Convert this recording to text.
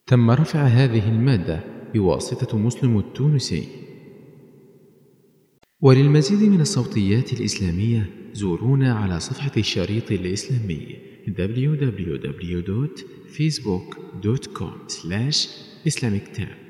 تم رفع هذه المادة بواسطة مسلم التونسي. وللمزيد من الصوتيات الإسلامية زورونا على صفحة الشريط الإسلامي www.facebook.com/islamictab.